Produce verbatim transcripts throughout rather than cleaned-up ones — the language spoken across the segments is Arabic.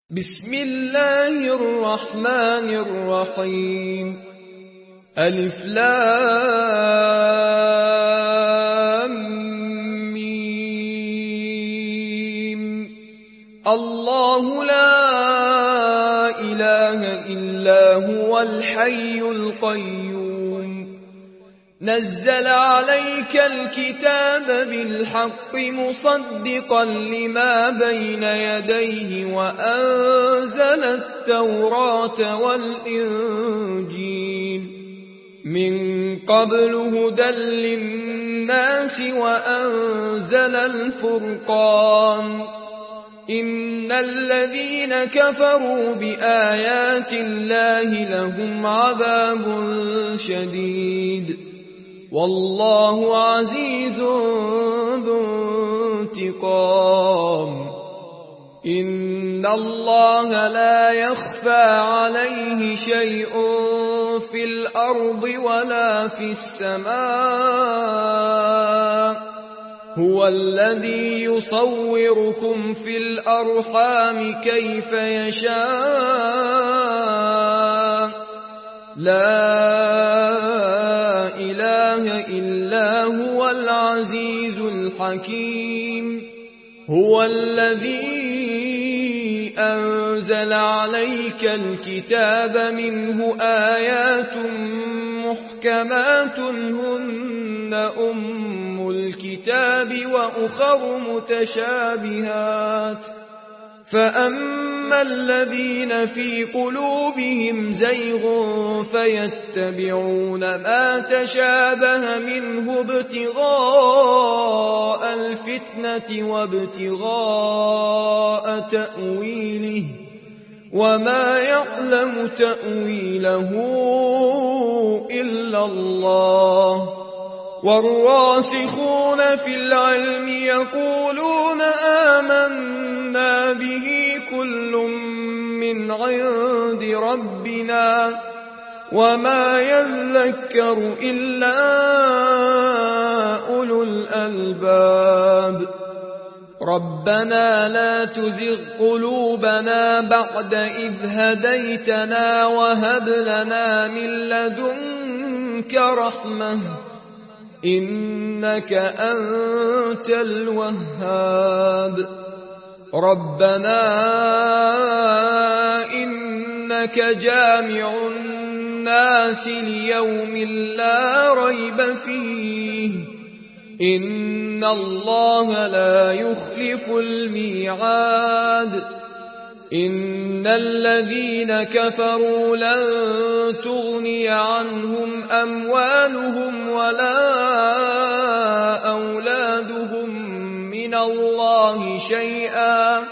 بسم الله الرحمن الرحيم. ألف لام ميم. الله لا إله إلا هو الحي القيوم. نزل عليك الكتاب بالحق مصدقا لما بين يديه وأنزل التوراة والإنجيل من قبل هدى للناس وأنزل الفرقان. إن الذين كفروا بآيات الله لهم عذاب شديد والله عزيز ذو انتقام. إن الله لا يخفى عليه شيء في الأرض ولا في السماء. هو الذي يصوركم في الأرحام كيف يشاء. لا إله إلا هو العزيز الحكيم. هو الذي أنزل عليك الكتاب منه آيات محكمات هن أم الكتاب وأخر متشابهات. فأما الذين في قلوبهم زيغ فيتبعون ما تشابه منه ابتغاء الفتنة وابتغاء تأويله وما يعلم تأويله إلا الله. والراسخون في العلم يقولون آمنا به كل من عند ربنا وما يذكر إلا أولو الألباب. ربنا لا تزغ قلوبنا بعد إذ هديتنا وهب لنا من لدنك رحمة إنك أنت الوهاب. ربنا إنك جامع الناس ليوم لا ريب فيه إن الله لا يخلف الميعاد. إن الذين كفروا لن تغني عنهم أموالهم ولا أولادهم من الله شيئا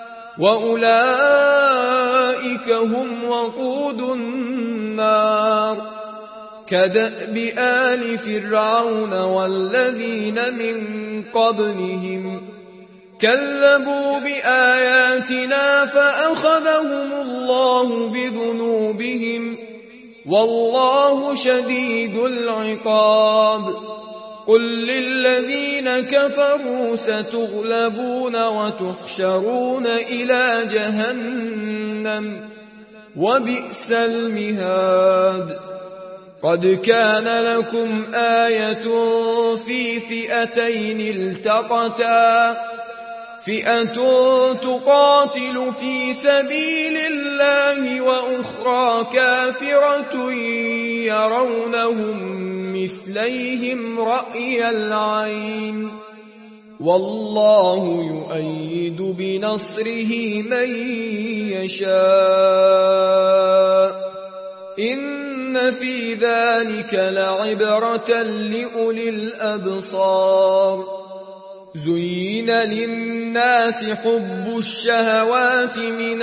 وأولئك هم وقود النار. كدأب آل فرعون والذين من قبلهم كذبوا بآياتنا فأخذهم الله بذنوبهم والله شديد العقاب. قل للذين كفروا ستغلبون وتحشرون إلى جهنم وبئس المهاد. قد كان لكم آية في فئتين التقتا فئة تقاتل في سبيل الله وأخرى كافرة يرونهم مثليهم رأي العين والله يؤيد بنصره من يشاء. إن في ذلك لعبرة لأولي الأبصار. زين للناس حب الشهوات من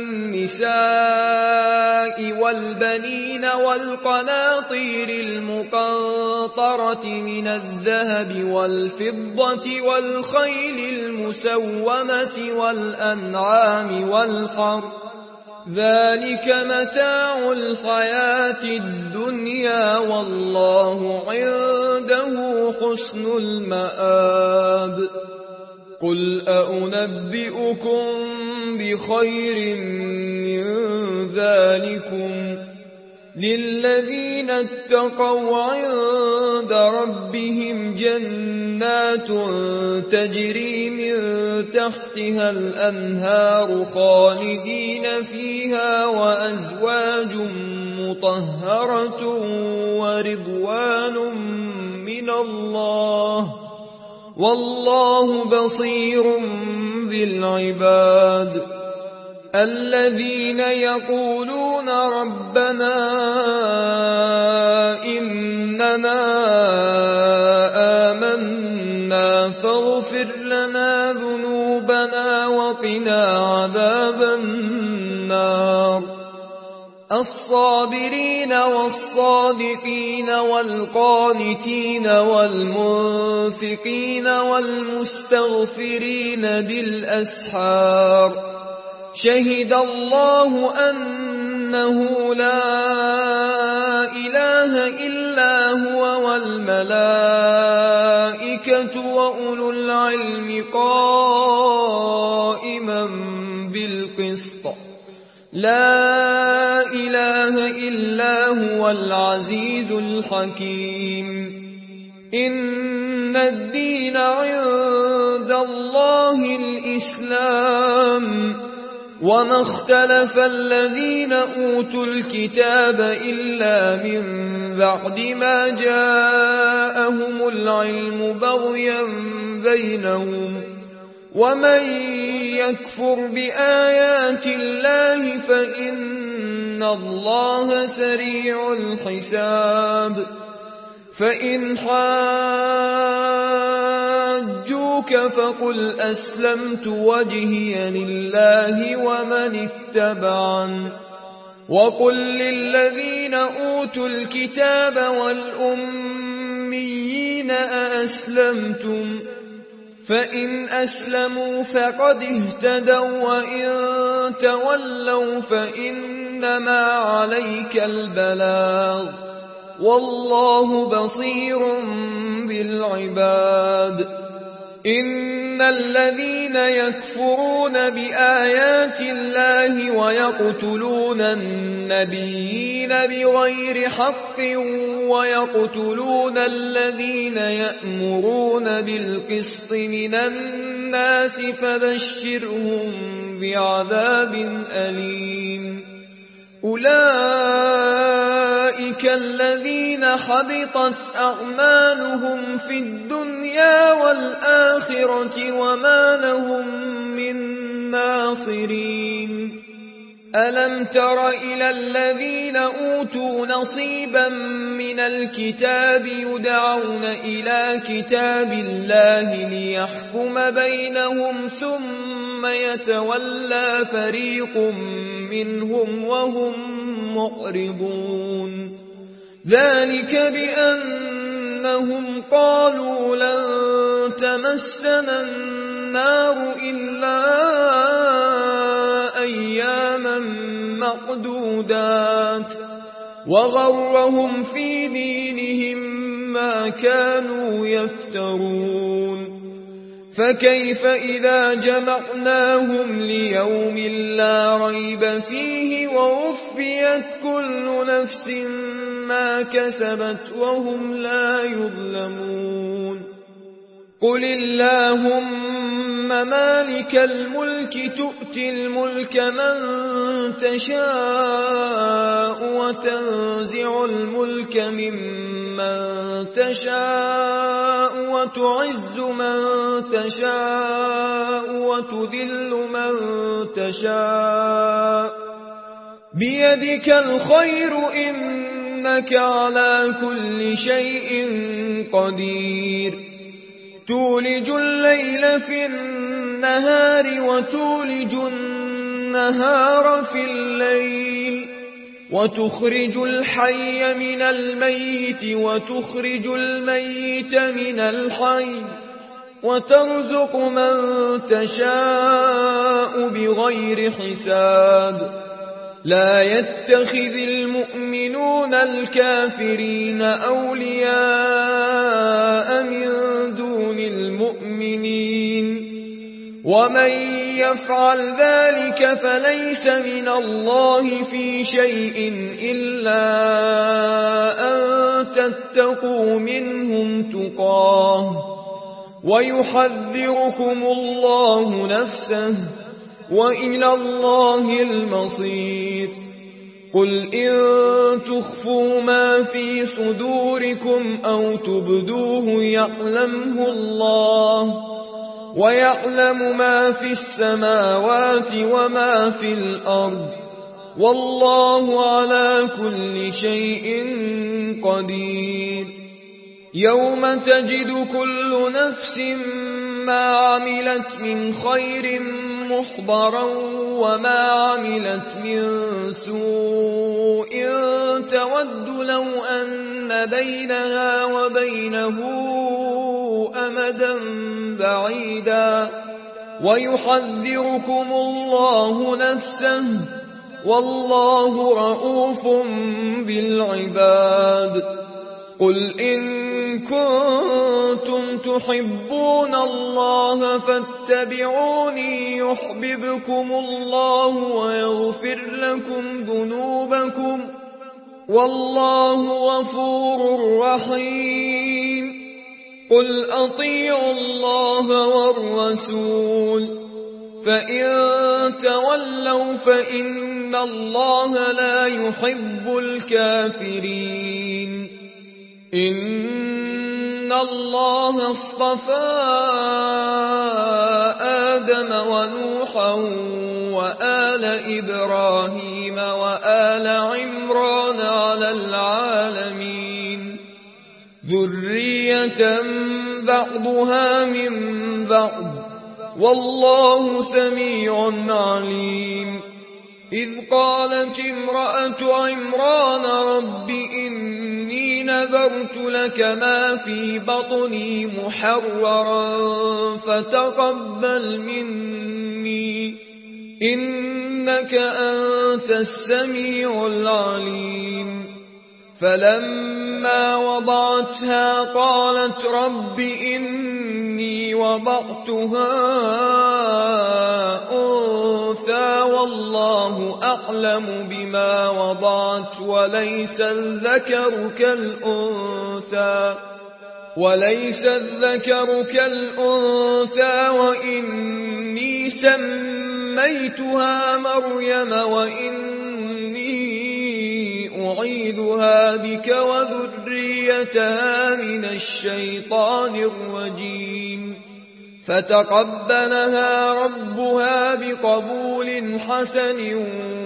النساء والبنين والقناطير المقنطرة من الذهب والفضة والخيل المسومة والأنعام والحرث ذلك متاع الحياة الدنيا والله عنده حسن المآب. قل أنبئكم بخير من ذلكم للذين اتقوا عند ربهم جنات تجري من تحتها الأنهار خالدين فيها وأزواج مطهرة ورضوان من الله والله بصير بالعباد الذين يقولون ربنا إننا آمنا فاغفر لنا ذنوبنا وقنا عذاب النار الصابرين والصادقين والقانتين والمنفقين والمستغفرين بالأسحار شهد الله أنه لا إله إلا هو والملائكة وأولو العلم قائما بالقسط لا إله إلا هو العزيز الحكيم إن الدين عند الله الإسلام وما اختلف الذين أوتوا الكتاب إلا من بعد ما جاءهم العلم بغيا بينهم ومن يكفر بآيات الله فإن الله سريع الحساب فإن حاجوك فقل أسلمت وجهي لله ومن اتبعن وقل للذين أوتوا الكتاب والأميين أأسلمتم فإن أسلموا فقد اهتدوا وإن تولوا فإنما عليك البلاغ والله بصير بالعباد إن الذين يكفرون بآيات الله ويقتلون النبيين بغير حق ويقتلون الذين يأمرون بالقسط من الناس فبشرهم بعذاب أليم أولئك الذين حبطت أعمالهم في الدنيا والآخرة وما لهم من ناصرين ألم تر إلى الذين أوتوا نصيبا من الكتاب يدعون إلى كتاب الله ليحكم بينهم ثم يتولى فريق منهم وهم معرضون ذلك بأنهم قالوا لن تمسنا النار إلا أياما معدودات وغرهم في دينهم ما كانوا يفترون فكيف إذا جمعناهم ليوم لا ريب فيه ووفيت كل نفس ما كسبت وهم لا يظلمون قل اللهم مالك الملك تؤتي الملك من تشاء وتنزع الملك ممن تشاء وتعز من تشاء وتذل من تشاء بيدك الخير إنك على كل شيء قدير تولج الليل في النهار وتولج النهار في الليل وتخرج الحي من الميت وتخرج الميت من الحي وترزق من تشاء بغير حساب لا يتخذ المؤمنون الكافرين أولياء من دون المؤمنين ومن يفعل ذلك فليس من الله في شيء إلا أن تتقوا منهم تقاه ويحذركم الله نفسه وإلى الله المصير. قل إن تخفوا ما في صدوركم أو تبدوه يعلمه الله ويعلم ما في السماوات وما في الأرض والله على كل شيء قدير. يوم تجد كل نفس ما عملت من خير محضرا وما عملت من سوء تود لو أن بينها وبينه أمدا بعيدا ويحذركم الله نفسه والله رؤوف بالعباد. قل إن كنتم تحبون الله فاتبعوني يحببكم الله ويغفر لكم ذنوبكم والله غفور رحيم. قل أطيعوا الله والرسول فإن تولوا فإن الله لا يحب الكافرين. إن الله اصطفى آدم ونوحا وآل إبراهيم وآل عمران على العالمين ذرية بعضها من بعض والله سميع عليم. إذ قالت امرأة عمران رب إني نذرت لك ما في بطني محررا فتقبل مني إنك أنت السميع العليم. فلما وضعتها قالت رب إني وضعتها أنثى والله أعلم بما وضعت وليس الذكر كالأنثى وليس الذكر كالأنثى وإني سميتها مريم وإني أعيذها بك وذريتها من الشيطان الرجيم. فتقبلها ربها بقبول حسن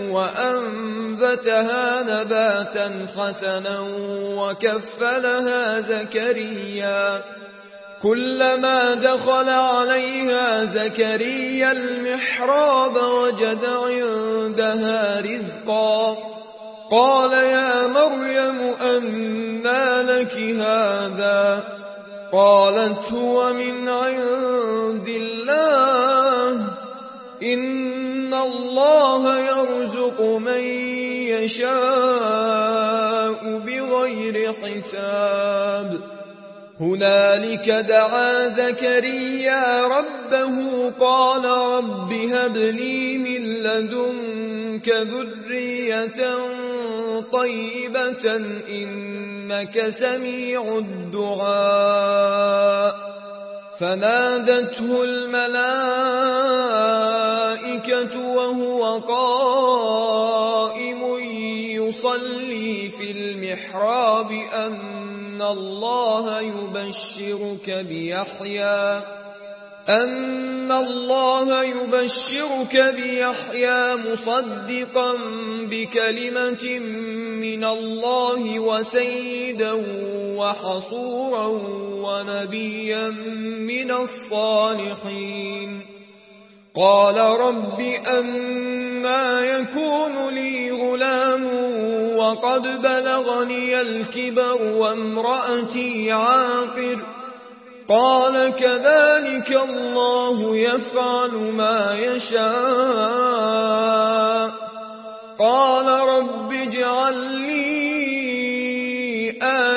وأنبتها نباتا حسنا وكفلها زكريا. كلما دخل عليها زكريا المحراب وجد عندها رزقا قال يا مريم أنى لك هذا قالت هو من عند الله إن الله يرزق من يشاء بغير حساب. هنالك دعا زكريا ربه قال رب هب لي من لدنك ذرية طيبة إنك سميع الدعاء. فنادته الملائكة وهو قائم يصلي في المحراب أن الله يبشرك بيحيى أن الله يبشرك بيحيى مصدقا بكلمة من الله وسيدا وحصورا ونبيا من الصالحين. قال رب أنى يكون لي غلام وقد بلغني الكبر وامرأتي عاقر قال كذلك الله يفعل ما يشاء. قال رب اجعل لي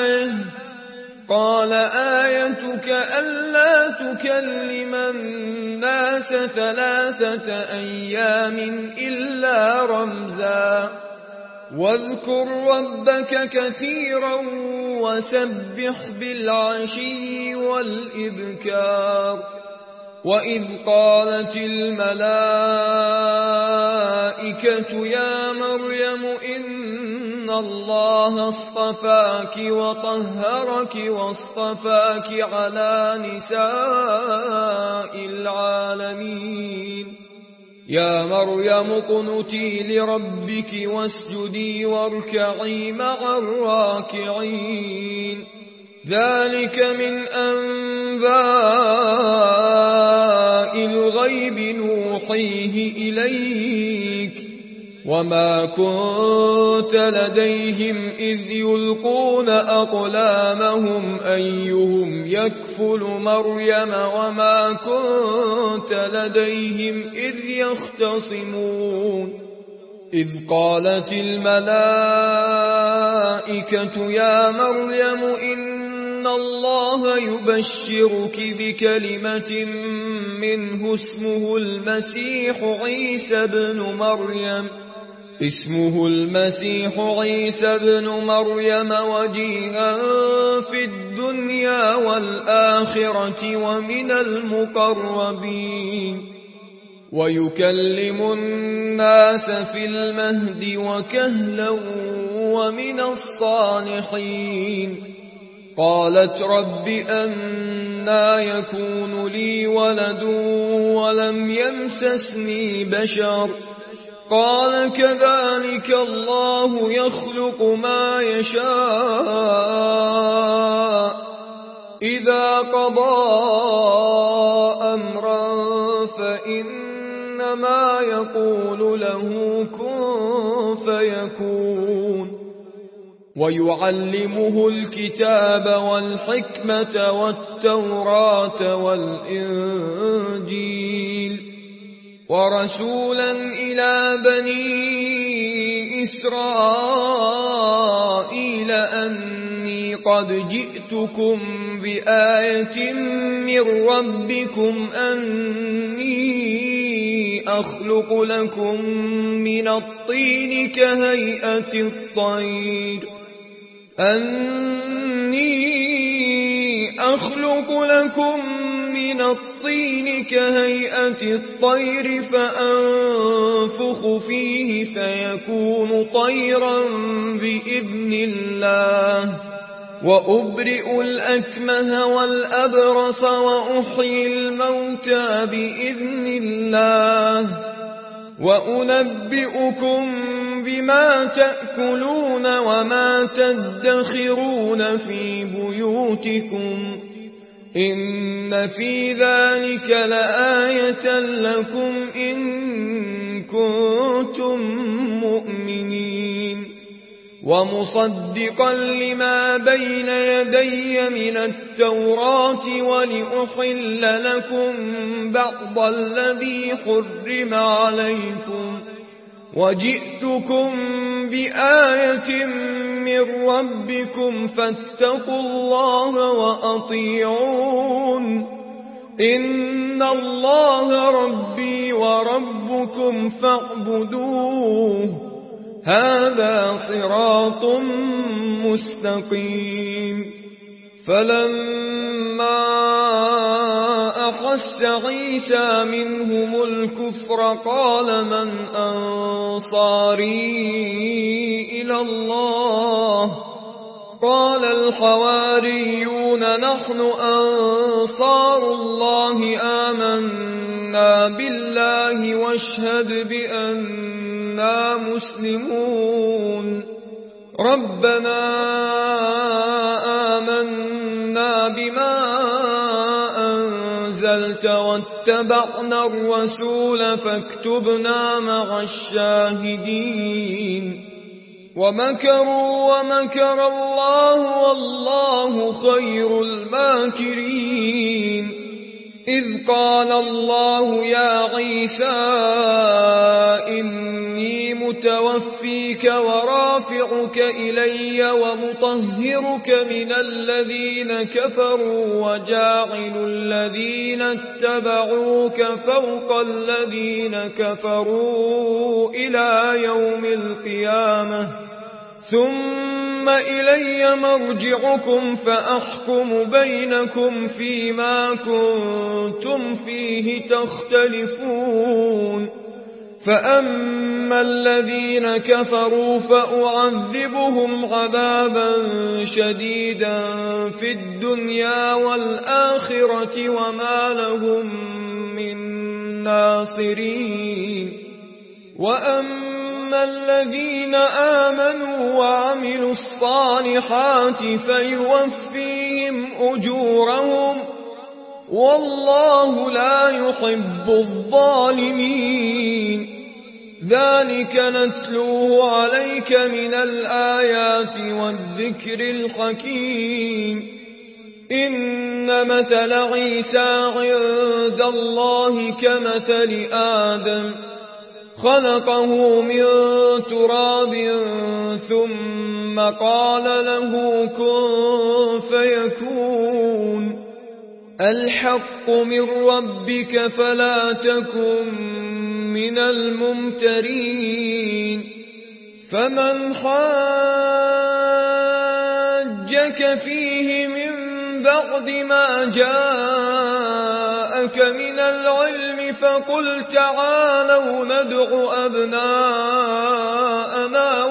آية قال آيتك ألا تكلم الناس ثلاثة أيام إلا رمزا واذكر ربك كثيرا وسبح بالعشي والإبكار وإذ قالت الملائكة يا مريم إن الله اصطفاك وطهرك واصطفاك على نساء العالمين يا مريم اقنتي لربك واسجدي واركعي مع الراكعين ذلك من أنباء الغيب نوحيه إليك وما كنت لديهم إذ يلقون أقلامهم أيهم يكفل مريم وما كنت لديهم إذ يختصمون إذ قالت الملائكة يا مريم إن الله يبشرك بكلمة منه اسمه المسيح عيسى بن مريم اسمه المسيح عيسى بن مريم وجيها في الدنيا والآخرة ومن المقربين ويكلم الناس في المهد وكهلا ومن الصالحين قالت رب أنى يكون لي ولد ولم يمسسني بشر قال كذلك الله يخلق ما يشاء إذا قضى أمرا فإنما يقول له كن فيكون ويعلمه الكتاب والحكمة والتوراة والإنجيل ورسولا إلى بني إسرائيل أني قد جئتكم بآية من ربكم أني أخلق لكم من الطين كهيئة الطير أني أخلق لكم من الطين كهيئة الطير فأنفخ فيه فيكون طيرا بإذن الله وأبرئ الأكمه والأبرص وأحيي الموتى بإذن الله وأنبئكم بما تأكلون وما تدخرون في بيوتكم إن في ذلك لآية لكم إن كنتم مؤمنين ومصدقا لما بين يدي من التوراة ولأحل لكم بعض الذي حرم عليكم وجئتكم بآية من ربكم فاتقوا الله وأطيعون إن الله ربي وربكم فاعبدوه هذا صراط مستقيم فلما أحس عيسى منهم الكفر قال من أنصاري إلى الله قال الحواريون نحن أنصار الله آمنا بالله واشهد بأننا مسلمون ربنا آمنا بما أنزلت واتبعنا الرسول فاكتبنا مع الشاهدين ومكروا ومكر الله والله خير الماكرين إذ قال الله يا عيسى إني متوفيك ورافعك إلي ومطهرك من الذين كفروا وجاعل الذين اتبعوك فوق الذين كفروا إلى يوم القيامة ثم إلي مرجعكم فأحكم بينكم فيما كنتم فيه تختلفون فأما الذين كفروا فأعذبهم عذابا شديدا في الدنيا والآخرة وما لهم من ناصرين وأما الذين آمنوا وعملوا الصالحات فيوفيهم أجورهم والله لا يحب الظالمين ذلك نتلوه عليك من الآيات والذكر الحكيم إن مثل عيسى عند الله كمثل آدم خلقه من تراب ثم قال له كن فيكون الحق من ربك فلا تكن من الممترين فمن حاجك فيه من بعد ما جاءك من العلم فقل تعالوا ندع أبناءنا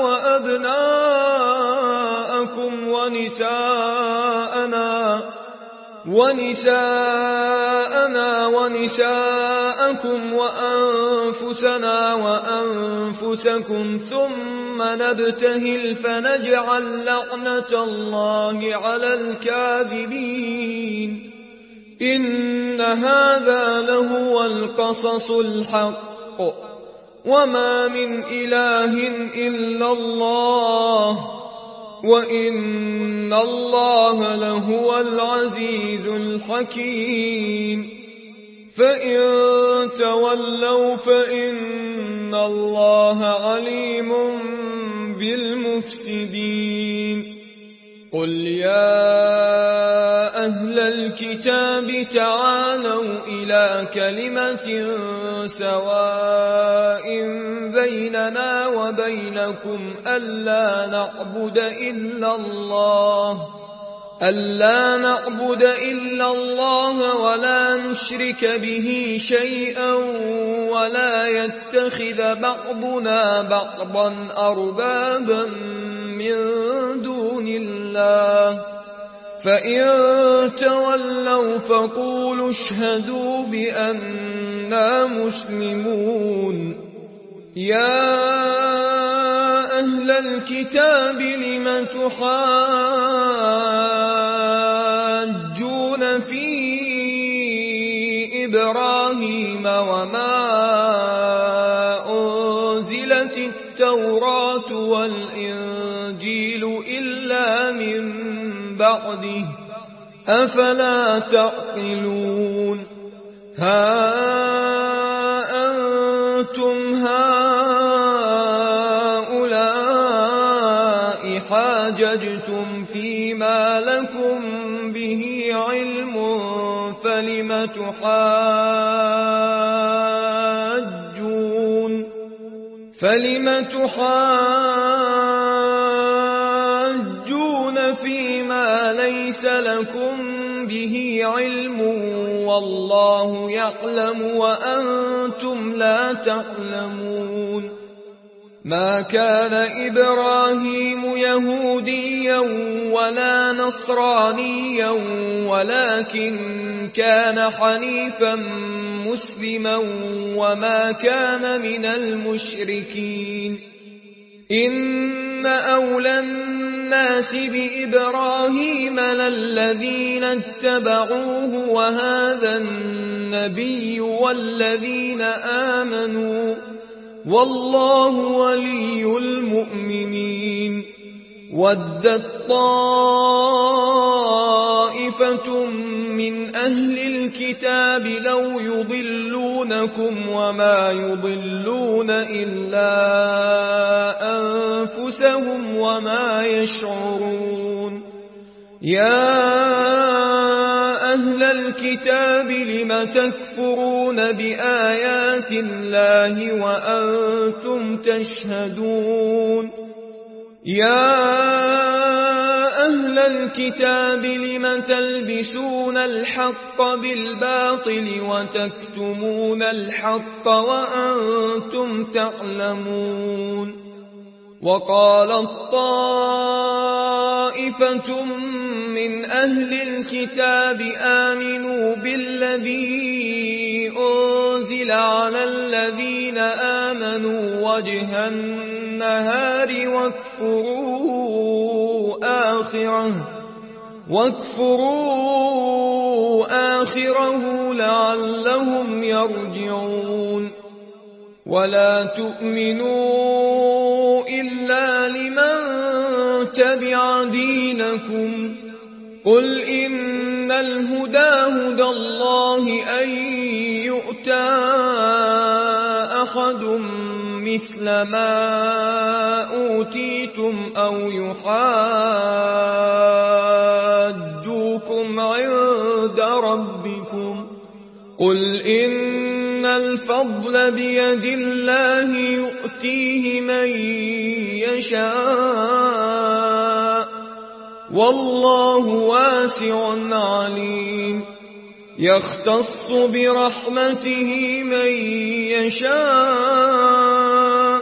وأبناءكم ونساءنا ونساءنا ونساءكم وأنفسنا وأنفسكم ثم نبتهل فنجعل لعنة الله على الكاذبين إن هذا لهو القصص الحق وما من إله إلا الله وإن الله لهو العزيز الحكيم فإن تولوا فإن الله عليم بالمفسدين قل يا أهل الكتاب تعالوا إلى كلمة سواء بيننا وبينكم ألا نعبد إلا الله ألا نعبد إلا الله ولا نشرك به شيئا ولا يتخذ بعضنا بعضا أربابا من دون الله فإن تولوا فقولوا اشهدوا بأننا مسلمون يا أهل الكتاب لم تحاجون في إبراهيم وما أنزلت التوراة والإنجيل إلا من بعده أفلا تعقلون ها أنتم هؤلاء حاججتم فيما لكم به علم فلم تحاجون فلم تحاجون فيما ليس لكم به علم والله يعلم وأنتم لا تعلمون ما كان إبراهيم يهوديا ولا نصرانيا ولكن كان حنيفا مسلما وما كان من المشركين إن أولى الناس بإبراهيم للذين اتبعوه وهذا النبي والذين آمنوا والله ولي المؤمنين ودت طائفة من أهل الكتاب لو يضلونكم وما يضلون إلا أنفسهم وما يشعرون يا أهل الكتاب لم تكفرون بآيات الله وأنتم تشهدون يا أهل الكتاب لم تلبسون الحق بالباطل وتكتمون الحق وأنتم تعلمون وقالت طائفة من أهل الكتاب آمنوا بالذي أنزل على الذين آمنوا وجه النهار واكفروا آخره واكفروا آخره لعلهم يرجعون ولا تؤمنوا إلا لمن تبع دينكم قل إن الهدى هدى الله أن يؤتى أحد مثل ما أوتيتم أو يحاجوكم عند ربكم قل إن الفضل بيد الله يؤتيه من يشاء والله واسع عليم يختص برحمته من يشاء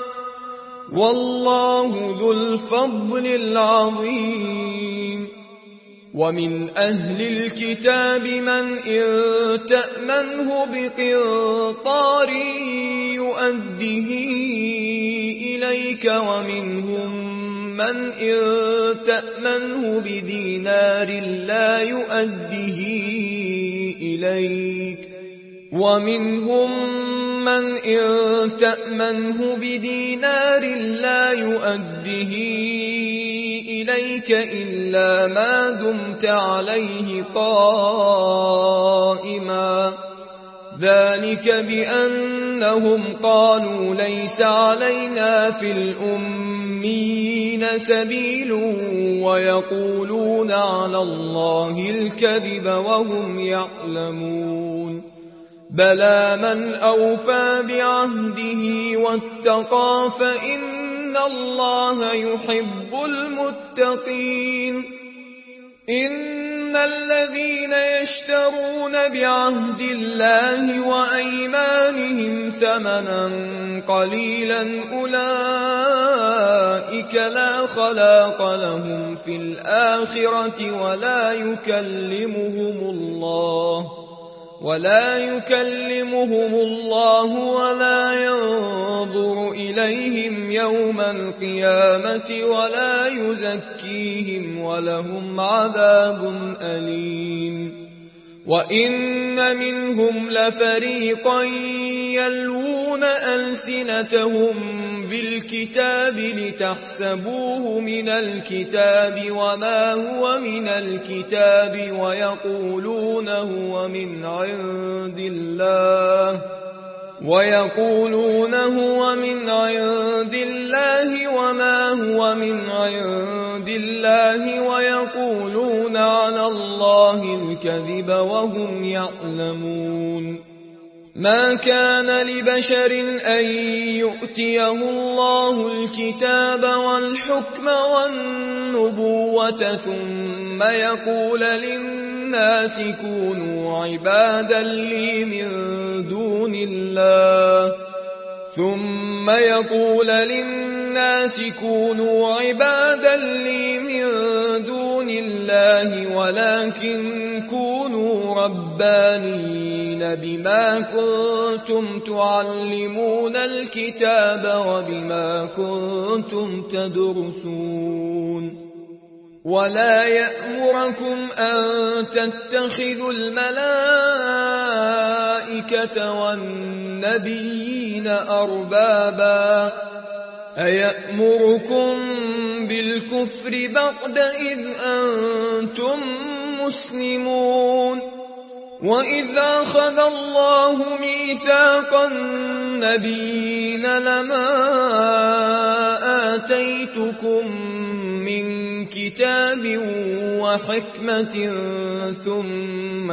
والله ذو الفضل العظيم ومن أهل الكتاب من إن تأمنه بقنطار يؤديه إليك ومنهم من إن تأمنه بدينار لا يؤديه إليك ومنهم من إن تأمنه بدينار لا يؤديه إليك إلا ما دمت عليه قائما ذلك بأنهم قالوا ليس علينا في الأميين سبيل ويقولون على الله الكذب وهم يعلمون بلى من أوفى بعهده واتقى فإن الله يحب المتقين إن الذين يشترون بعهد الله وأيمانهم ثمنا قليلا أولئك لا خلاق لهم في الآخرة ولا يكلمهم الله ولا يكلمهم الله ولا ينظر إليهم يوم القيامة ولا يزكيهم ولهم عذاب أليم وإن منهم لفريقا يلوون ألسنتهم بالكتاب لتحسبوه من الكتاب وما هو من الكتاب ويقولون هو من عند الله ويقولون هو من عند الله وما هو من عند الله ويقولون على الله الكذب وهم يعلمون ما كان لبشر أن يؤتيه الله الكتاب والحكم والنبوة ثم يقول للناس كونوا عبادا لي من دون الله ثم يقول للناس كونوا عبادا لي من دون الله ولكن كونوا ربانيين بما كنتم تعلمون الكتاب وبما كنتم تدرسون ولا يأمركم أن تتخذوا الملائكة والنبيين أربابا أيأمركم بالكفر بعد إذ أنتم مسلمون وإذ أخذ الله ميثاق النبيين لما آتيتكم آتيتكم من كتاب وحكمة ثم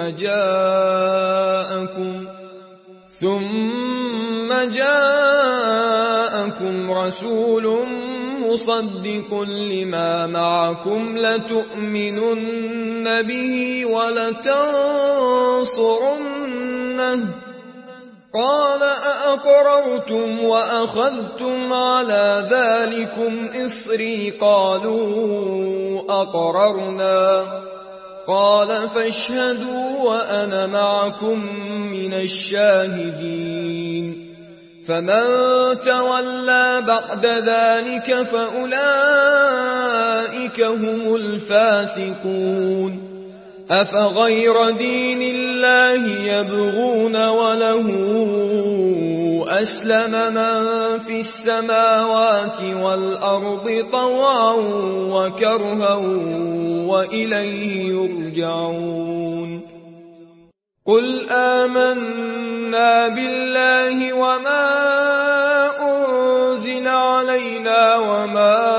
جاءكم ثم جاءكم رسول مصدق لما معكم لتؤمنن به ولتنصرنه قال أأقررتم وأخذتم على ذلكم إصري قالوا أقررنا قال فاشهدوا وأنا معكم من الشاهدين فمن تولى بعد ذلك فأولئك هم الفاسقون أفغير دين الله يبغون وله أسلم من في السماوات والأرض طوعا وكرها وإليه يرجعون قل آمنا بالله وما أنزل علينا وما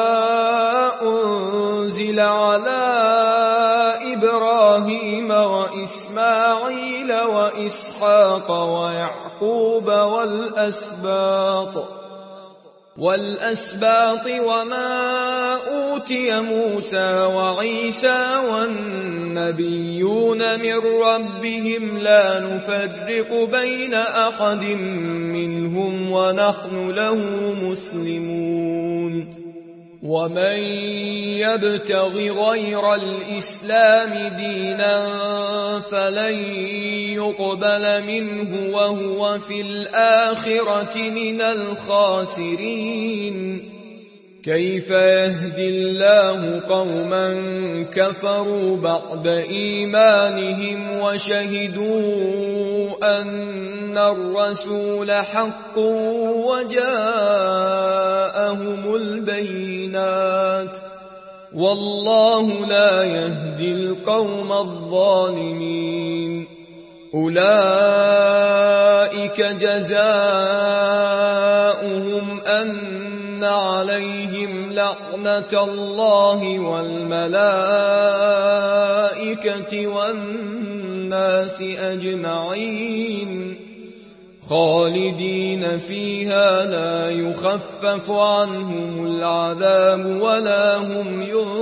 أنزل على إبراهيم وإسماعيل وإسحاق ويعقوب والأسباط والأسباط وما أوتي موسى وعيسى والنبيون من ربهم لا نفرق بين أحد منهم ونحن له مسلمون ومن يبتغ غير الإسلام دينا فلن يقبل منه وهو في الآخرة من الخاسرين كيف يهدي الله قوما كفروا بعد إيمانهم وشهدوا أن الرسول حق وجاءهم البينات والله لا يهدي القوم الظالمين أولئك جزاؤهم أن عليهم لعنة الله والملائكة والناس أجمعين خالدين فيها لا يخفف عنهم العذاب ولا هم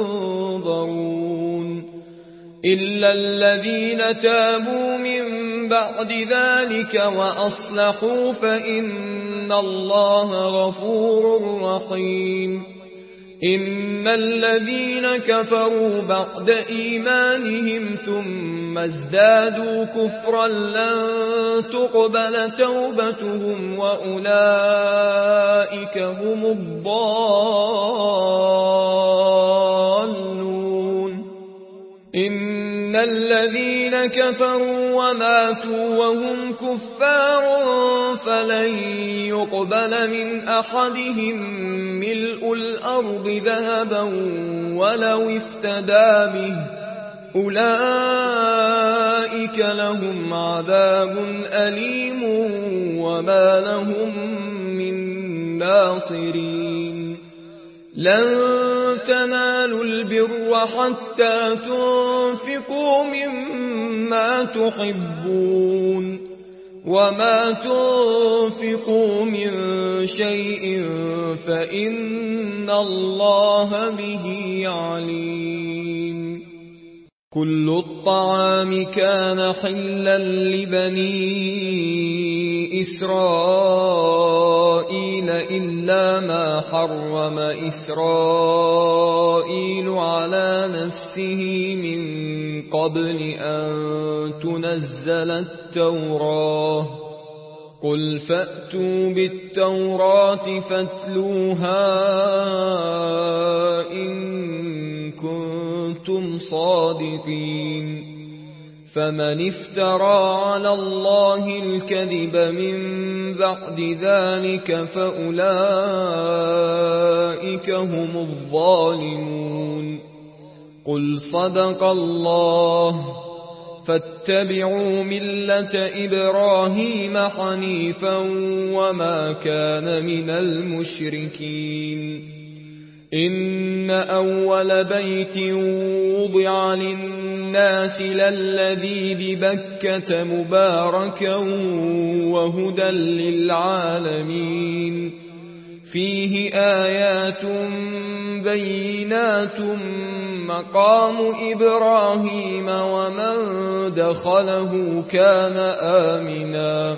ينظرون إلا الذين تابوا من بعد ذلك وأصلحوا فإن الله غفور رحيم إن الذين كفروا بعد إيمانهم ثم ازدادوا كفرا لن تقبل توبتهم وأولئك هم الضالون إن الذين كفروا وماتوا وهم كفار فلن يقبل من أحدهم ملء الأرض ذهبا ولو افتدى به أولئك لهم عذاب أليم وما لهم من ناصرين لن تنالوا البر حتى تنفقوا مما تحبون وما تنفقوا من شيء فإن الله به عليم كل الطعام كان حلا لبني إسرائيل إلا ما حرم إسرائيل على نفسه من قبل أن تنزل التوراة قل فأتوا بالتوراة فاتلوها إن كنتم صادقين فمن افترى على الله الكذب من بعد ذلك فأولئك هم الظالمون قل صدق الله فاتبعوا ملة إبراهيم حنيفا وما كان من المشركين إن أول بيت وضع للناس للذي ببكة مباركا وهدى للعالمين فيه آيات بينات مقام إبراهيم ومن دخله كان آمنا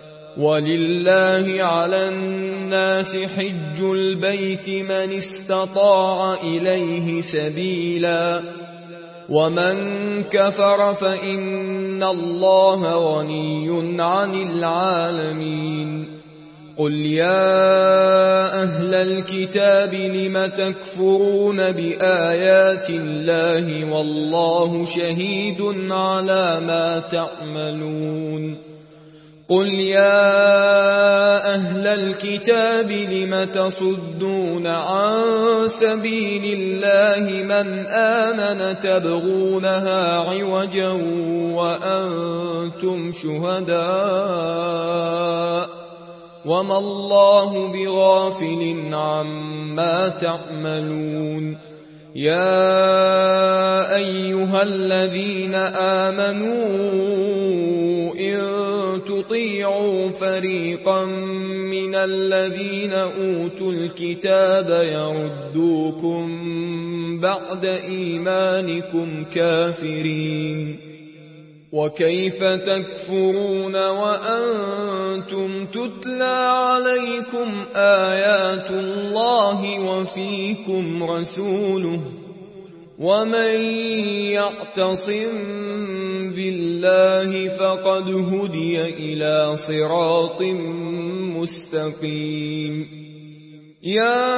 ولله على الناس حج البيت من استطاع إليه سبيلا ومن كفر فإن الله غني عن العالمين قل يا أهل الكتاب لم تكفرون بآيات الله والله شهيد على ما تعملون قل يا أهل الكتاب لم تصدون عن سبيل الله من آمن تبغونها عوجا وأنتم شهداء وما الله بغافل عما تعملون يا أيها الذين آمنوا إن تطيعوا فريقا من الذين أوتوا الكتاب يردوكم بعد إيمانكم كافرين وكيف تكفرون وأنتم تتلى عليكم آيات الله وفيكم رسوله ومن يعتصم بالله فقد هدي إلى صراط مستقيم يا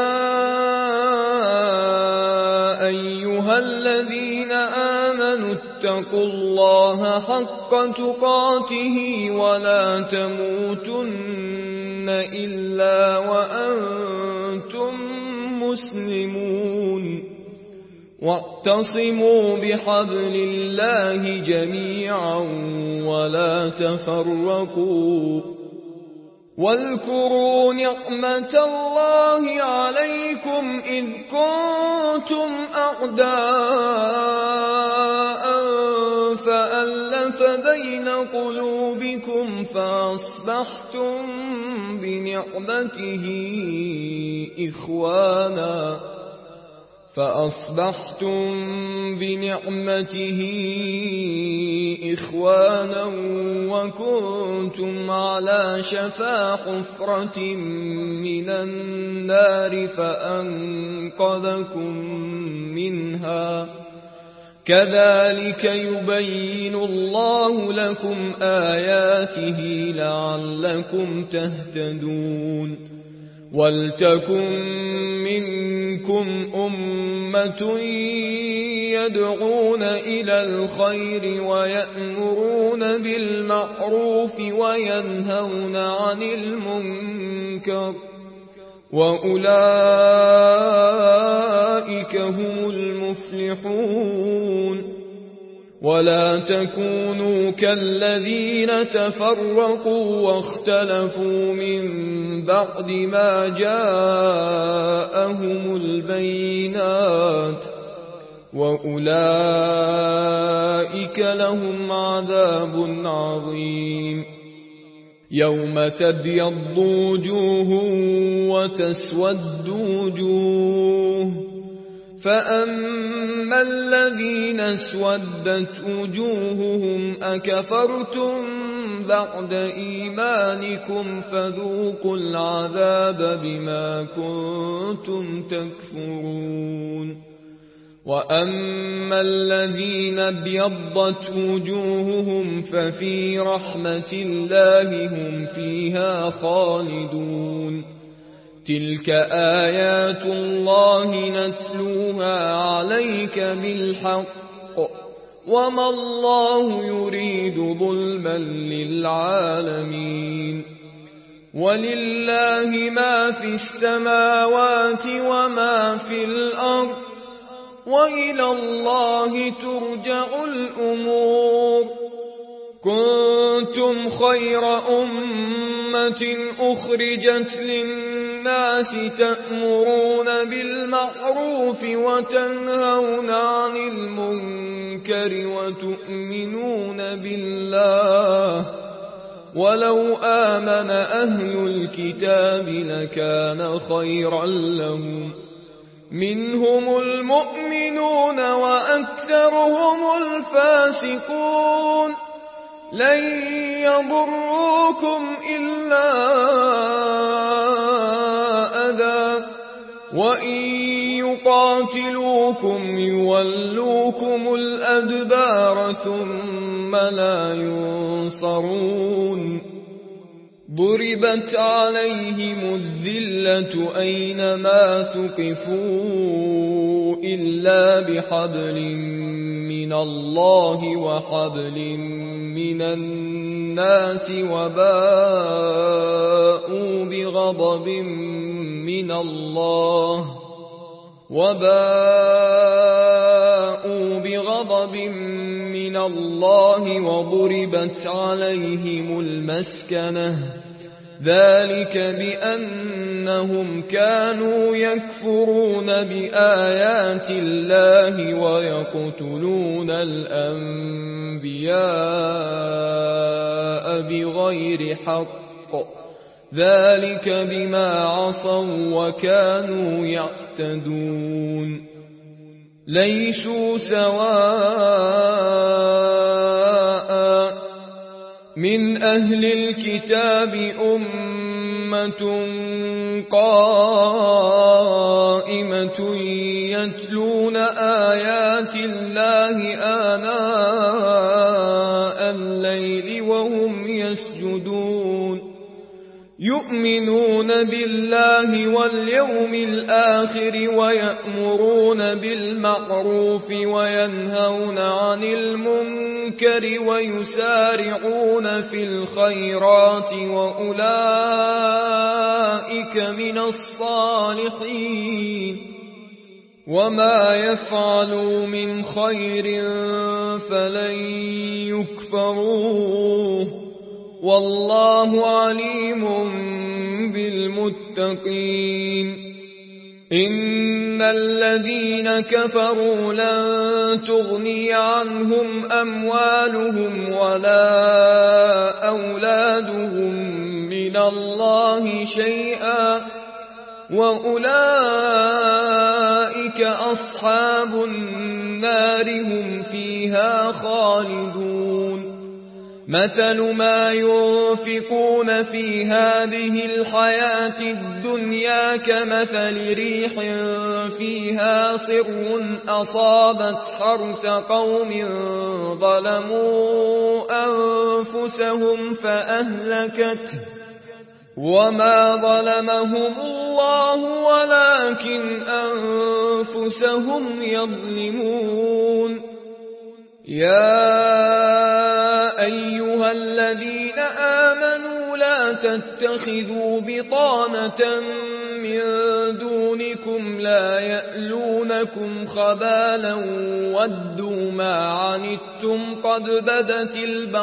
أيها الذين آمنوا اتقوا الله حق تقاته ولا تموتن إلا وأنتم مسلمون واعتصموا بحبل الله جميعا ولا تفرقوا واذكروا نعمة الله عليكم إذ كنتم أعداء فألف بين قلوبكم فأصبحتم بنعمته إخوانا فأصبحتم بنعمته إخوانا وكنتم على شفا حفرة من النار فأنقذكم منها كذلك يبين الله لكم آياته لعلكم تهتدون ولتكن منكم أمة يدعون إلى الخير ويأمرون بالمعروف وينهون عن المنكر وأولئك هم المفلحون ولا تكونوا كالذين تفرقوا واختلفوا من بعد ما جاءهم البينات وأولئك لهم عذاب عظيم يوم تبيض وجوه وتسود وجوه فأما الذين اسودت وجوههم أكفرتم بعد إيمانكم فذوقوا العذاب بما كنتم تكفرون وأما الذين ابيضت وجوههم ففي رحمة الله هم فيها خالدون تلك آيات الله نتلوها عليك بالحق وما الله يريد ظلما للعالمين ولله ما في السماوات وما في الأرض وإلى الله ترجع الأمور كنتم خير أمة أخرجت للناس تأمرون بالمعروف بالمعروف وتنهون عن المنكر وتؤمنون بالله ولو آمن أهل الكتاب لكان خيرا لهم منهم المؤمنون وأكثرهم الفاسقون لن يضروكم إلا أذى وإن يقاتلوكم يولوكم الأدبار ثم لا ينصرون ضربت عليهم الذلة أينما ثقفوا إلا بحبل من الله وحبل من الناس وباءوا بغضب من الله وباءوا بغضب من الله وضربت عليهم المسكنة ذلك بأنهم كانوا يكفرون بآيات الله ويقتلون الأنبياء بغير حق ذلك بما عصوا وكانوا يعتدون ليسوا سواء من أهل الكتاب أمة قائمة يتلون آيات الله آناء الليل وهم يسجدون يؤمنون بالله واليوم الآخر ويأمرون بالمعروف وينهون عن المنكر ويسارعون في الخيرات وأولئك من الصالحين وما يفعلوا من خير فلن يكفروه والله عليم بالمتقين إن الذين كفروا لن تغني عنهم أموالهم ولا أولادهم من الله شيئا وأولئك أصحاب النار هم فيها خالدون مثل ما ينفقون في هذه الحياة الدنيا كمثل ريح فيها صر أصابت حرث قوم ظلموا أنفسهم فأهلكته وما ظلمهم الله ولكن أنفسهم يظلمون يا أيها الذين آمنوا لا تتخذوا بطانة من دونكم لا يألونكم خبالا ودوا ما عنتم قد بدت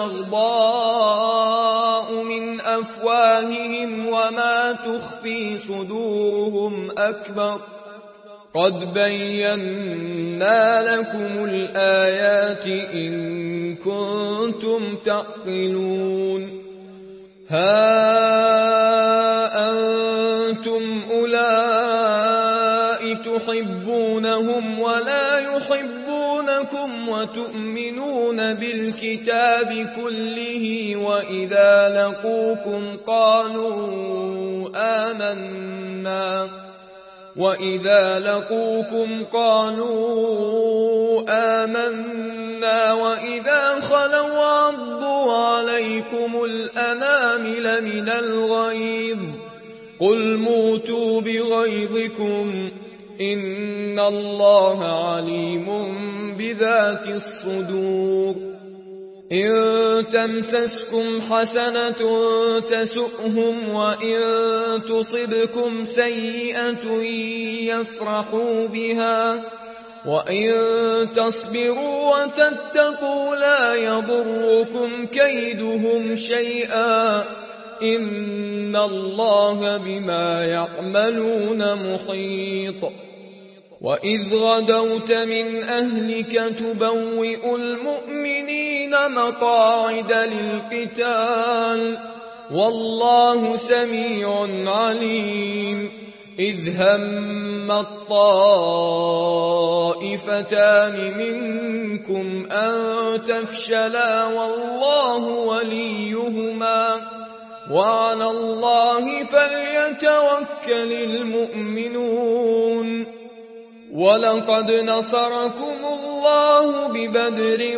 البغضاء من أفواههم وما تخفي صدورهم أكبر قد بينا لكم الآيات إن كنتم تعقلون ها أنتم أولئك تحبونهم ولا يحبونكم وتؤمنون بالكتاب كله وإذا لقوكم قالوا آمنا وإذا لقوكم قالوا آمنا وإذا خلوا عضوا عليكم الأنامل من الغيظ قل موتوا بغيظكم إن الله عليم بذات الصدور إن تمسسكم حسنة تسؤهم وإن تصبكم سيئة يفرحوا بها وإن تصبروا وتتقوا لا يضركم كيدهم شيئا إن الله بما يعملون محيط وإذ غدوت من أهلك تبوئ المؤمنين مقاعد للقتال والله سميع عليم إذ هم الطائفتان منكم أن تفشلا والله وليهما وعلى الله فليتوكل المؤمنون ولقد نصركم الله ببدر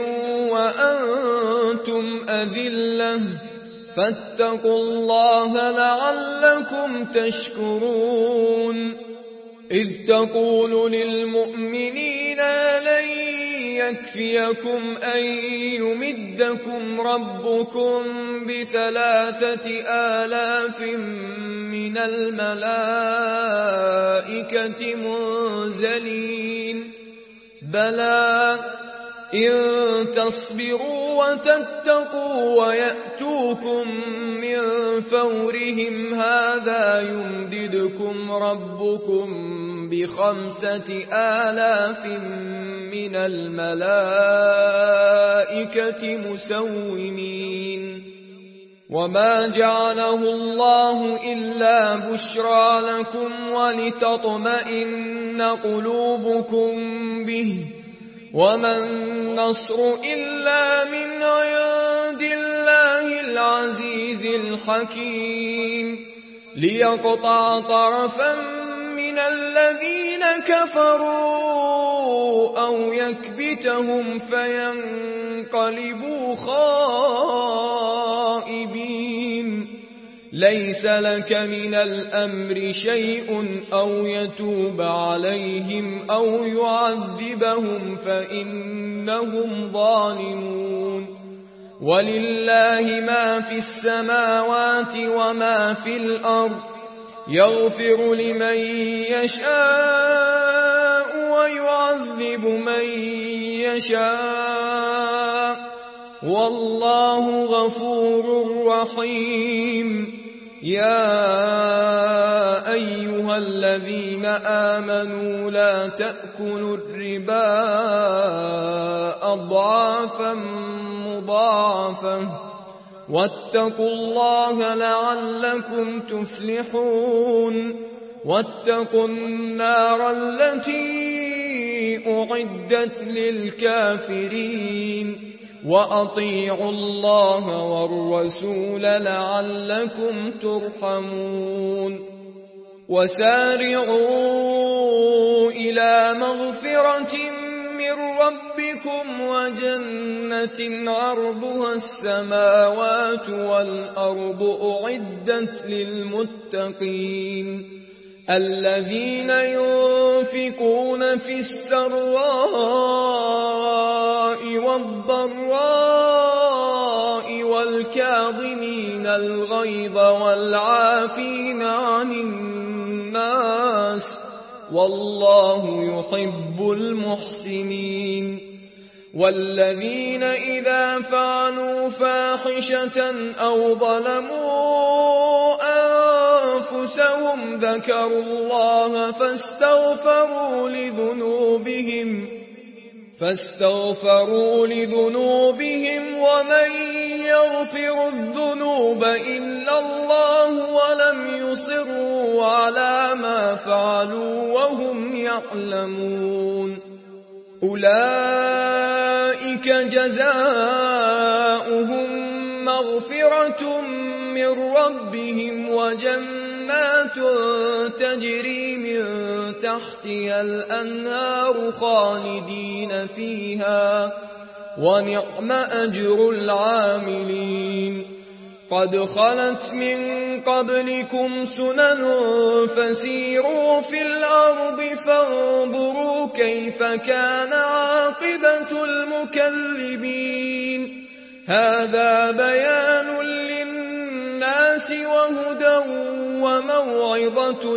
وأنتم أذلة فاتقوا الله لعلكم تشكرون إذ تقول للمؤمنين لن يكفيكم أن يمدكم ربكم بثلاثة آلاف من الملائكة منزلين بلى إن تصبروا وتتقوا ويأتوكم من فورهم هذا يمددكم ربكم بخمسة آلاف من الملائكة مسومين وما جعله الله إلا بشرى لكم ولتطمئن قلوبكم به وما النصر إلا من عند الله العزيز الحكيم ليقطع طرفا من الذين كفروا أو يكبتهم فينقلبوا خائبين ليس لك من الأمر شيء أو يتوب عليهم أو يعذبهم فإنهم ظالمون ولله ما في السماوات وما في الأرض يغفر لمن يشاء ويعذب من يشاء والله غفور رحيم يا أيها الذين آمنوا لا تأكلوا الربا أضعافا مضاعفة واتقوا الله لعلكم تفلحون واتقوا النار التي أعدت للكافرين وأطيعوا الله والرسول لعلكم ترحمون وسارعوا إلى مغفرة من ربكم وجنة عرضها السماوات والأرض أعدت للمتقين الذين ينفقون في السراء والضراء والكاظمين الغيظ والعافين عن الناس والله يحب المحسنين والذين إذا فعلوا فاحشة أو ظلموا أنفسهم ذكروا الله فاستغفروا لذنوبهم فاستغفروا لذنوبهم ومن يغفر الذنوب إلا الله ولم يصروا على ما فعلوا وهم يعلمون أولئك جزاؤهم مغفرة من ربهم وجنات تجري من تحتها الأنهار خالدين فيها ونعم أجر العاملين قد خلت من قبلكم سنن فسيروا في الأرض فانظروا كيف كان عاقبة المكذبين هذا بيان للناس وهدى وموعظة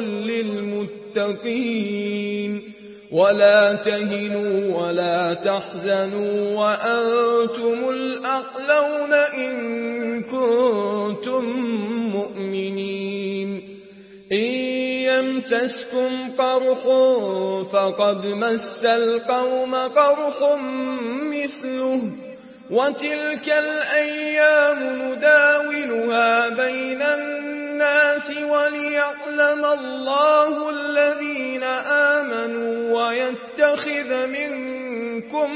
للمتقين ولا تهنوا ولا تحزنوا وأنتم الأعلون إن كنتم مؤمنين إن يمسسكم قرح فقد مس القوم قرح مثله وتلك الأيام نداولها بين الناس وليعلم الله الذين آمنوا ويتخذ منكم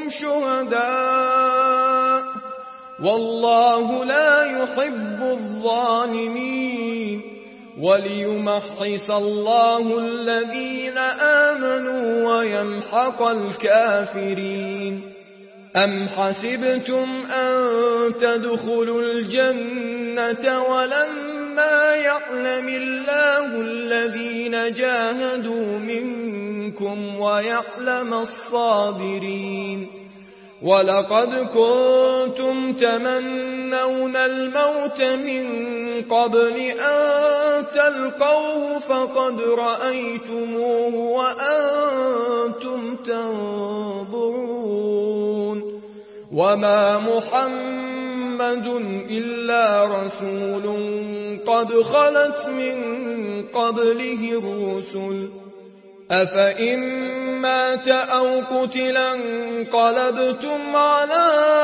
شهداء والله لا يحب الظالمين وليمحص الله الذين آمنوا ويمحق الكافرين. أم حسبتم أن تدخلوا الجنة ولما يعلم الله الذين جاهدوا منكم ويعلم الصابرين ولقد كنتم تمنون الموت من قبل أن تلقوه فقد رأيتموه وأنتم تنظرون وما محمد إلا رسول قد خلت من قبله الرسل أفإن مات أو قتلا انقلبتم على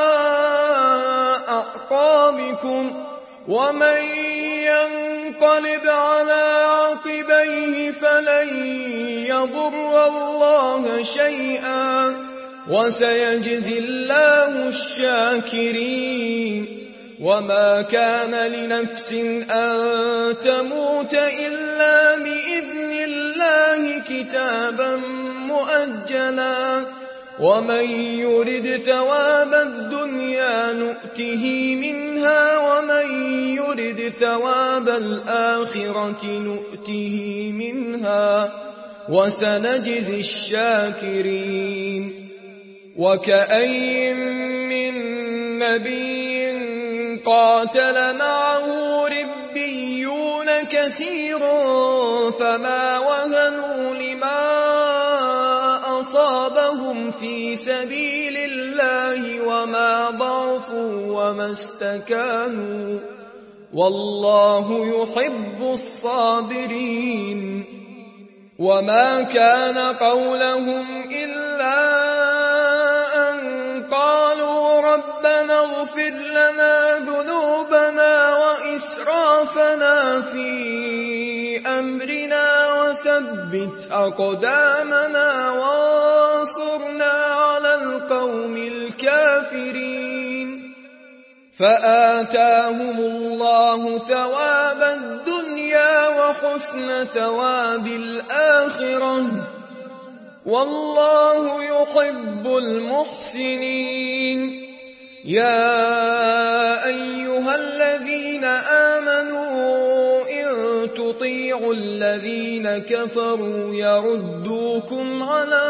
أعقابكم ومن ينقلب على عقبيه فلن يضر الله شيئا وسيجزي الله الشاكرين. وما كان لنفس أن تموت إلا بإذن الله كتابا مؤجلا ومن يرد ثواب الدنيا نؤته منها ومن يرد ثواب الآخرة نؤته منها وسنجزي الشاكرين. وكأين من نبي قاتل معه ربيون كثير فما وهنوا لما أصابهم في سبيل الله وما ضعفوا وما استكانوا والله يحب الصابرين. وما كان قولهم إلا أن قالوا ربنا اغفر لنا ذنوبنا وإسرافنا في أمرنا وثبت أقدامنا وانصرنا على القوم الكافرين. فآتاهم الله ثواب الدنيا وحسن ثواب الآخرة والله يحب المحسنين. يا أيها الذين آمنوا إن تطيعوا الذين كفروا يردوكم على